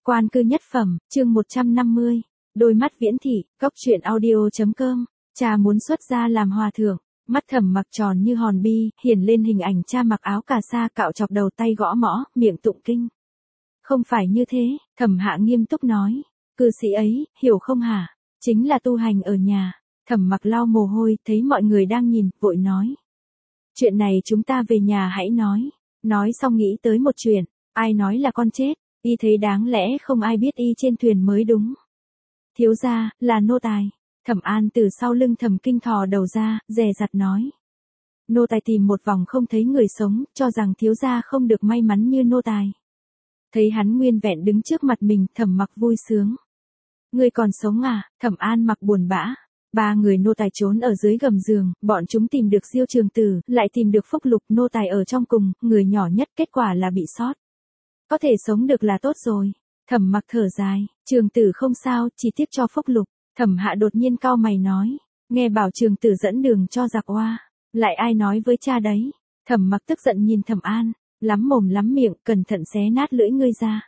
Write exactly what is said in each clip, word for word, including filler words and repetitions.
Quan cư nhất phẩm, chương một trăm năm mươi. Đôi mắt viễn thị, góc truyện audio.com. Cha muốn xuất gia làm hòa thượng, mắt Thẩm Mặc tròn như hòn bi, hiển lên hình ảnh cha mặc áo cà sa cạo chọc đầu tay gõ mõ, miệng tụng kinh. Không phải như thế, Thẩm Hạ nghiêm túc nói. Cư sĩ ấy, hiểu không hả? Chính là tu hành ở nhà. Thẩm Mặc lau mồ hôi, thấy mọi người đang nhìn, vội nói. Chuyện này chúng ta về nhà hãy nói. Nói xong nghĩ tới một chuyện, ai nói là con chết, y thấy đáng lẽ không ai biết y trên thuyền mới đúng. Thiếu gia, là nô tài. Thẩm An từ sau lưng Thẩm Kinh thò đầu ra, dè dặt nói. Nô tài tìm một vòng không thấy người sống, cho rằng thiếu gia không được may mắn như nô tài. Thấy hắn nguyên vẹn đứng trước mặt mình, Thẩm Mặc vui sướng. Ngươi còn sống à? Thẩm An mặc buồn bã. Ba người nô tài trốn ở dưới gầm giường, bọn chúng tìm được Diêu Trường Tử, lại tìm được Phúc Lục, nô tài ở trong cùng, người nhỏ nhất, kết quả là bị sót. Có thể sống được là tốt rồi. Thẩm Mặc thở dài, Trường Tử không sao, chỉ tiếc cho Phúc Lục. Thẩm Hạ đột nhiên cau mày nói, nghe bảo Trường Tử dẫn đường cho giặc oa, lại ai nói với cha đấy? Thẩm Mặc tức giận nhìn Thẩm An, lắm mồm lắm miệng, cẩn thận xé nát lưỡi ngươi ra.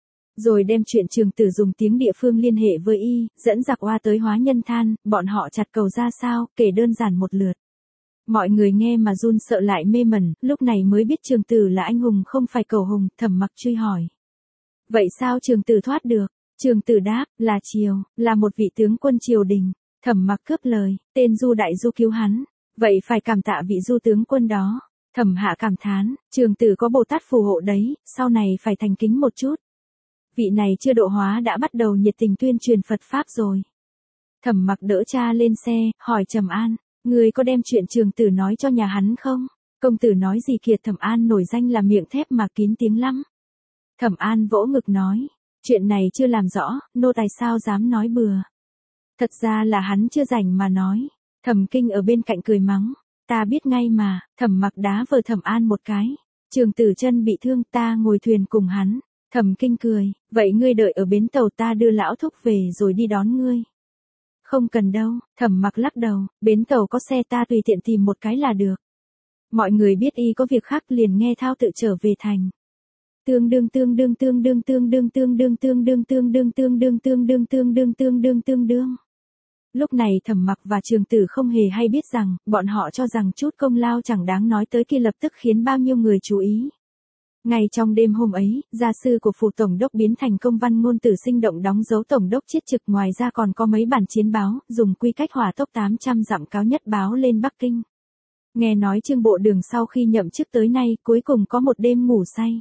Rồi đem chuyện Trường Tử dùng tiếng địa phương liên hệ với y, dẫn giặc oa tới Hóa Nhân Than, bọn họ chặt cầu ra sao, kể đơn giản một lượt. Mọi người nghe mà run sợ lại mê mẩn, lúc này mới biết Trường Tử là anh hùng không phải cầu hùng. Thẩm Mặc truy hỏi. Vậy sao Trường Tử thoát được? Trường Tử đáp, là triều, là một vị tướng quân triều đình. Thẩm Mặc cướp lời, tên Du Đại Du cứu hắn. Vậy phải cảm tạ vị Du tướng quân đó. Thẩm Hạ cảm thán, Trường Tử có Bồ Tát phù hộ đấy, sau này phải thành kính một chút. Vị này chưa độ hóa đã bắt đầu nhiệt tình tuyên truyền Phật Pháp rồi. Thẩm Mặc đỡ cha lên xe, hỏi Trầm An, người có đem chuyện Trường Tử nói cho nhà hắn không? Công tử nói gì kiệt? Thẩm An nổi danh là miệng thép mà kín tiếng lắm. Thẩm An vỗ ngực nói, chuyện này chưa làm rõ, nô tài sao dám nói bừa. Thật ra là hắn chưa rảnh mà nói. Thẩm Kinh ở bên cạnh cười mắng, ta biết ngay mà. Thẩm Mặc đá vờ Thẩm An một cái. Trường Tử chân bị thương, ta ngồi thuyền cùng hắn. Thẩm Kinh cười, vậy ngươi đợi ở bến tàu, ta đưa lão thúc về rồi đi đón ngươi. Không cần đâu. Thẩm Mặc lắc đầu, bến tàu có xe, ta tùy tiện tìm một cái là được. Mọi người biết y có việc khác liền nghe thao tự trở về thành. Tương đương tương đương tương đương tương đương tương đương tương đương tương đương tương đương tương đương tương đương tương đương tương đương. Lúc này Thẩm Mặc và Trường Tử không hề hay biết rằng, bọn họ cho rằng chút công lao chẳng đáng nói tới kia lập tức khiến bao nhiêu người chú ý. Ngay trong đêm hôm ấy, gia sư của phủ tổng đốc biến thành công văn ngôn tử sinh động đóng dấu tổng đốc chiết trực, ngoài ra còn có mấy bản chiến báo, dùng quy cách hỏa tốc tám trăm dặm cao nhất báo lên Bắc Kinh. Nghe nói Trương Bộ Đường sau khi nhậm chức tới nay, cuối cùng có một đêm ngủ say.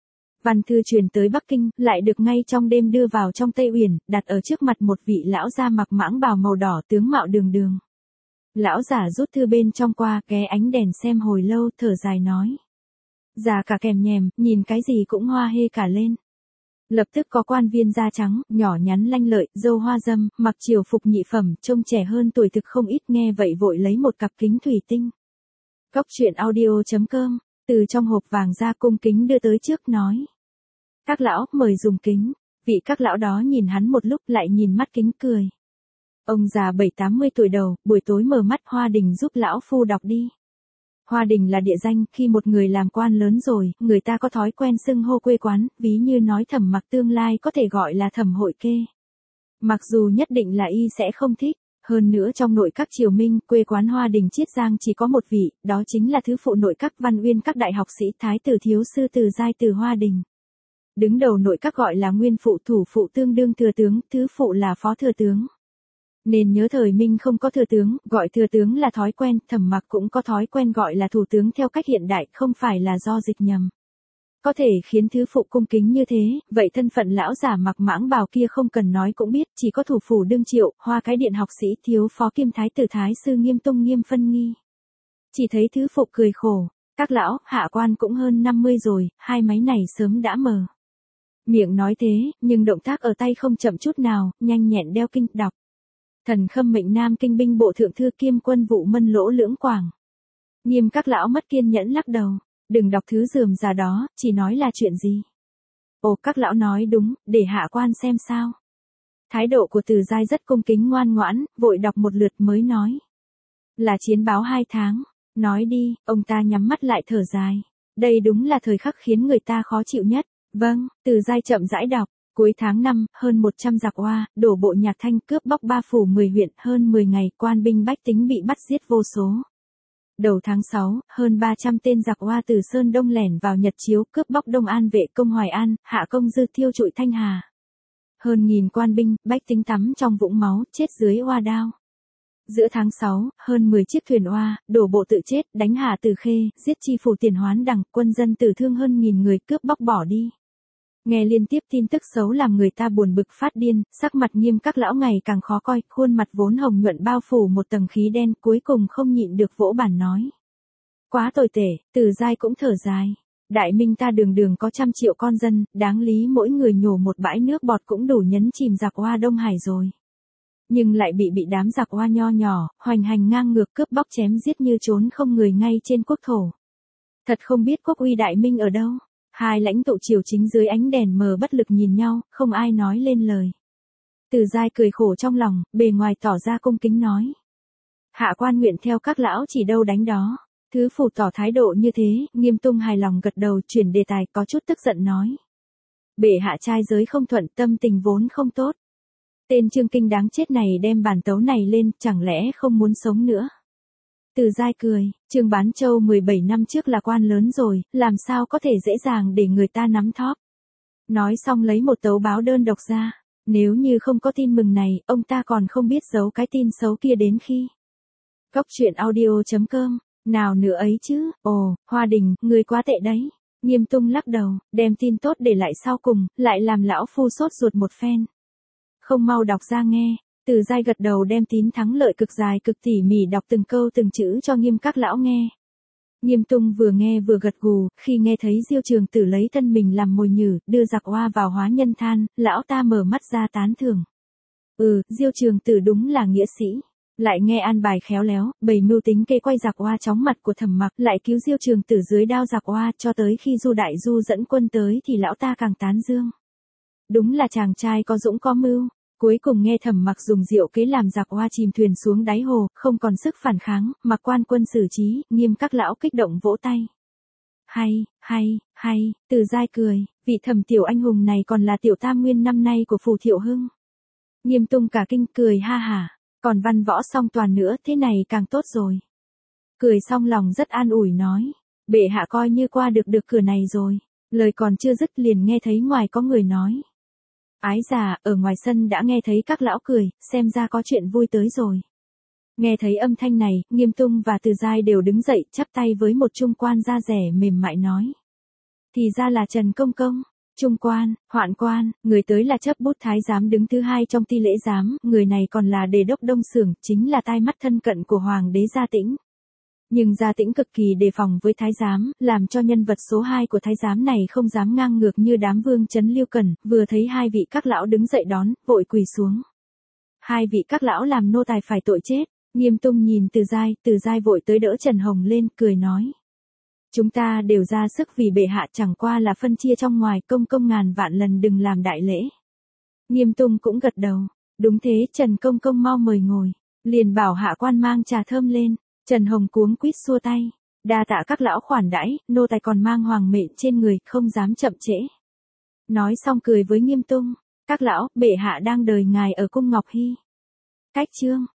Văn thư truyền tới Bắc Kinh, lại được ngay trong đêm đưa vào trong Tây Uyển, đặt ở trước mặt một vị lão già mặc mãng bào màu đỏ, tướng mạo đường đường. Lão giả rút thư bên trong qua, ghé ánh đèn xem hồi lâu, thở dài nói. Già cả kèm nhèm, nhìn cái gì cũng hoa hê cả lên. Lập tức có quan viên da trắng, nhỏ nhắn lanh lợi, râu hoa râm, mặc triều phục nhị phẩm, trông trẻ hơn tuổi thực không ít, nghe vậy vội lấy một cặp kính thủy tinh. Góc truyện audio.com, từ trong hộp vàng ra cung kính đưa tới trước nói. Các lão, mời dùng kính. Vị các lão đó nhìn hắn một lúc lại nhìn mắt kính cười. Ông già bảy tám mươi tuổi đầu, buổi tối mở mắt, Hoa Đình giúp lão phu đọc đi. Hoa Đình là địa danh, khi một người làm quan lớn rồi, người ta có thói quen xưng hô quê quán, ví như nói Thẩm Mặc tương lai có thể gọi là Thẩm Hội Kê. Mặc dù nhất định là y sẽ không thích, hơn nữa trong nội các triều Minh, quê quán Hoa Đình Chiết Giang chỉ có một vị, đó chính là thứ phụ nội các Văn Uyên các đại học sĩ Thái tử thiếu sư Từ Giai Từ Hoa Đình. Đứng đầu nội các gọi là nguyên phụ, thủ phụ tương đương thừa tướng, thứ phụ là phó thừa tướng. Nên nhớ thời Minh không có thừa tướng, gọi thừa tướng là thói quen, Thẩm Mặc cũng có thói quen gọi là thủ tướng theo cách hiện đại, không phải là do dịch nhầm. Có thể khiến thứ phụ cung kính như thế, vậy thân phận lão giả mặc mãng bào kia không cần nói cũng biết, chỉ có thủ phủ đương triệu, Hoa Cái Điện học sĩ, thiếu phó kiêm thái tử thái sư Nghiêm Tung Nghiêm Phân Nghi. Chỉ thấy thứ phụ cười khổ, các lão, hạ quan cũng hơn năm mươi rồi, hai máy này sớm đã mờ. Miệng nói thế, nhưng động tác ở tay không chậm chút nào, nhanh nhẹn đeo kinh, đọc. Thần khâm mệnh Nam Kinh binh bộ thượng thư kiêm quân vụ Mân Lỗ Lưỡng Quảng. Nghiêm các lão mất kiên nhẫn lắc đầu, đừng đọc thứ rườm rà đó, chỉ nói là chuyện gì. Ồ, các lão nói đúng, để hạ quan xem sao. Thái độ của Từ Giai rất cung kính ngoan ngoãn, vội đọc một lượt mới nói. Là chiến báo hai tháng, nói đi. Ông ta nhắm mắt lại thở dài. Đây đúng là thời khắc khiến người ta khó chịu nhất. Vâng, Từ Giai chậm rãi đọc. Cuối tháng năm, hơn một trăm giặc Oa, đổ bộ Nhạc Thanh cướp bóc ba phủ mười huyện, hơn mười ngày, quan binh bách tính bị bắt giết vô số. Đầu tháng sáu, hơn ba trăm tên giặc Oa từ Sơn Đông lẻn vào Nhật Chiếu, cướp bóc Đông An Vệ, Công Hoài An, Hạ Công Dư, thiêu trụi Thanh Hà. Hơn nghìn quan binh, bách tính tắm trong vũng máu, chết dưới oa đao. Giữa tháng sáu, hơn mười chiếc thuyền oa, đổ bộ tự chết, đánh Hạ Từ Khê, giết chi phủ Tiền Hoán Đằng, quân dân tử thương hơn nghìn người, cướp bóc bỏ đi. Nghe liên tiếp tin tức xấu làm người ta buồn bực phát điên, sắc mặt Nghiêm các lão ngày càng khó coi, khuôn mặt vốn hồng nhuận bao phủ một tầng khí đen, cuối cùng không nhịn được vỗ bàn nói. Quá tồi tệ, Từ Giai cũng thở dài. Đại Minh ta đường đường có trăm triệu con dân, đáng lý mỗi người nhổ một bãi nước bọt cũng đủ nhấn chìm giặc Oa Đông Hải rồi. Nhưng lại bị bị đám giặc Oa nho nhỏ, hoành hành ngang ngược cướp bóc chém giết như trốn không người ngay trên quốc thổ. Thật không biết quốc uy Đại Minh ở đâu. Hai lãnh tụ triều chính dưới ánh đèn mờ bất lực nhìn nhau, không ai nói lên lời. Từ Giai cười khổ trong lòng, bề ngoài tỏ ra cung kính nói. Hạ quan nguyện theo các lão chỉ đâu đánh đó. Thứ phủ tỏ thái độ như thế, Nghiêm Tung hài lòng gật đầu, chuyển đề tài, có chút tức giận nói. Bệ hạ trai giới không thuận, tâm tình vốn không tốt. Tên Trương Kinh đáng chết này đem bản tấu này lên, chẳng lẽ không muốn sống nữa. Từ Giai cười, Trương Bán Châu mười bảy năm trước là quan lớn rồi, làm sao có thể dễ dàng để người ta nắm thóp. Nói xong lấy một tấu báo đơn độc ra, nếu như không có tin mừng này, ông ta còn không biết giấu cái tin xấu kia đến khi. Cốc truyện audio chấm com, nào nữa ấy chứ, ồ, Hoa Đình, người quá tệ đấy. Nghiêm Tung lắc đầu, đem tin tốt để lại sau cùng, lại làm lão phu sốt ruột một phen. Không mau đọc ra nghe. Từ Giai gật đầu đem tín thắng lợi cực dài cực tỉ mỉ đọc từng câu từng chữ cho Nghiêm các lão nghe. Nghiêm Tung vừa nghe vừa gật gù, khi nghe thấy Diêu Trường Tử lấy thân mình làm mồi nhử, đưa giặc Oa vào hóa nhân than, lão ta mở mắt ra tán thưởng. Ừ, Diêu Trường Tử đúng là nghĩa sĩ. Lại nghe an bài khéo léo, bày mưu tính kê quay giặc Oa chóng mặt của Thẩm Mặc, lại cứu Diêu Trường Tử dưới đao giặc Oa, cho tới khi Du Đại Du dẫn quân tới thì lão ta càng tán dương. Đúng là chàng trai có dũng có mưu. Cuối cùng nghe Thẩm Mặc dùng diệu kế làm giặc Oa chìm thuyền xuống đáy hồ, không còn sức phản kháng, Mặc quan quân xử trí, Nghiêm các lão kích động vỗ tay. Hay, hay, hay, Từ Giai cười, vị Thẩm tiểu anh hùng này còn là tiểu tam nguyên năm nay của phủ Thiệu Hưng. Nghiêm Tung cả kinh cười ha hả, còn văn võ song toàn nữa, thế này càng tốt rồi. Cười xong lòng rất an ủi nói, bệ hạ coi như qua được được cửa này rồi. Lời còn chưa dứt liền nghe thấy ngoài có người nói. Ái già, ở ngoài sân đã nghe thấy các lão cười, xem ra có chuyện vui tới rồi. Nghe thấy âm thanh này, Nghiêm Tung và Từ Giai đều đứng dậy, chắp tay với một trung quan da rẻ mềm mại nói. Thì ra là Trần Công Công. Trung quan, hoạn quan, người tới là chấp bút thái giám đứng thứ hai trong ti lễ giám, người này còn là đề đốc Đông Xưởng, chính là tai mắt thân cận của Hoàng đế Gia Tĩnh. Nhưng Gia Tĩnh cực kỳ đề phòng với thái giám, làm cho nhân vật số hai của thái giám này không dám ngang ngược như đám vương trấn Liêu Cẩn, vừa thấy hai vị các lão đứng dậy đón, vội quỳ xuống. Hai vị các lão làm nô tài phải tội chết. Nghiêm Tung nhìn Từ Giai, Từ Giai vội tới đỡ Trần Hồng lên, cười nói. Chúng ta đều ra sức vì bệ hạ, chẳng qua là phân chia trong ngoài, công công ngàn vạn lần đừng làm đại lễ. Nghiêm Tung cũng gật đầu. Đúng thế, Trần Công Công mau mời ngồi. Liền bảo hạ quan mang trà thơm lên. Trần Hồng cuống quýt xua tay. Đa tạ các lão khoản đãi, nô tài còn mang hoàng mệnh trên người, không dám chậm trễ. Nói xong cười với Nghiêm Tung. Các lão, bệ hạ đang đợi ngài ở cung Ngọc Hy. Cách chương.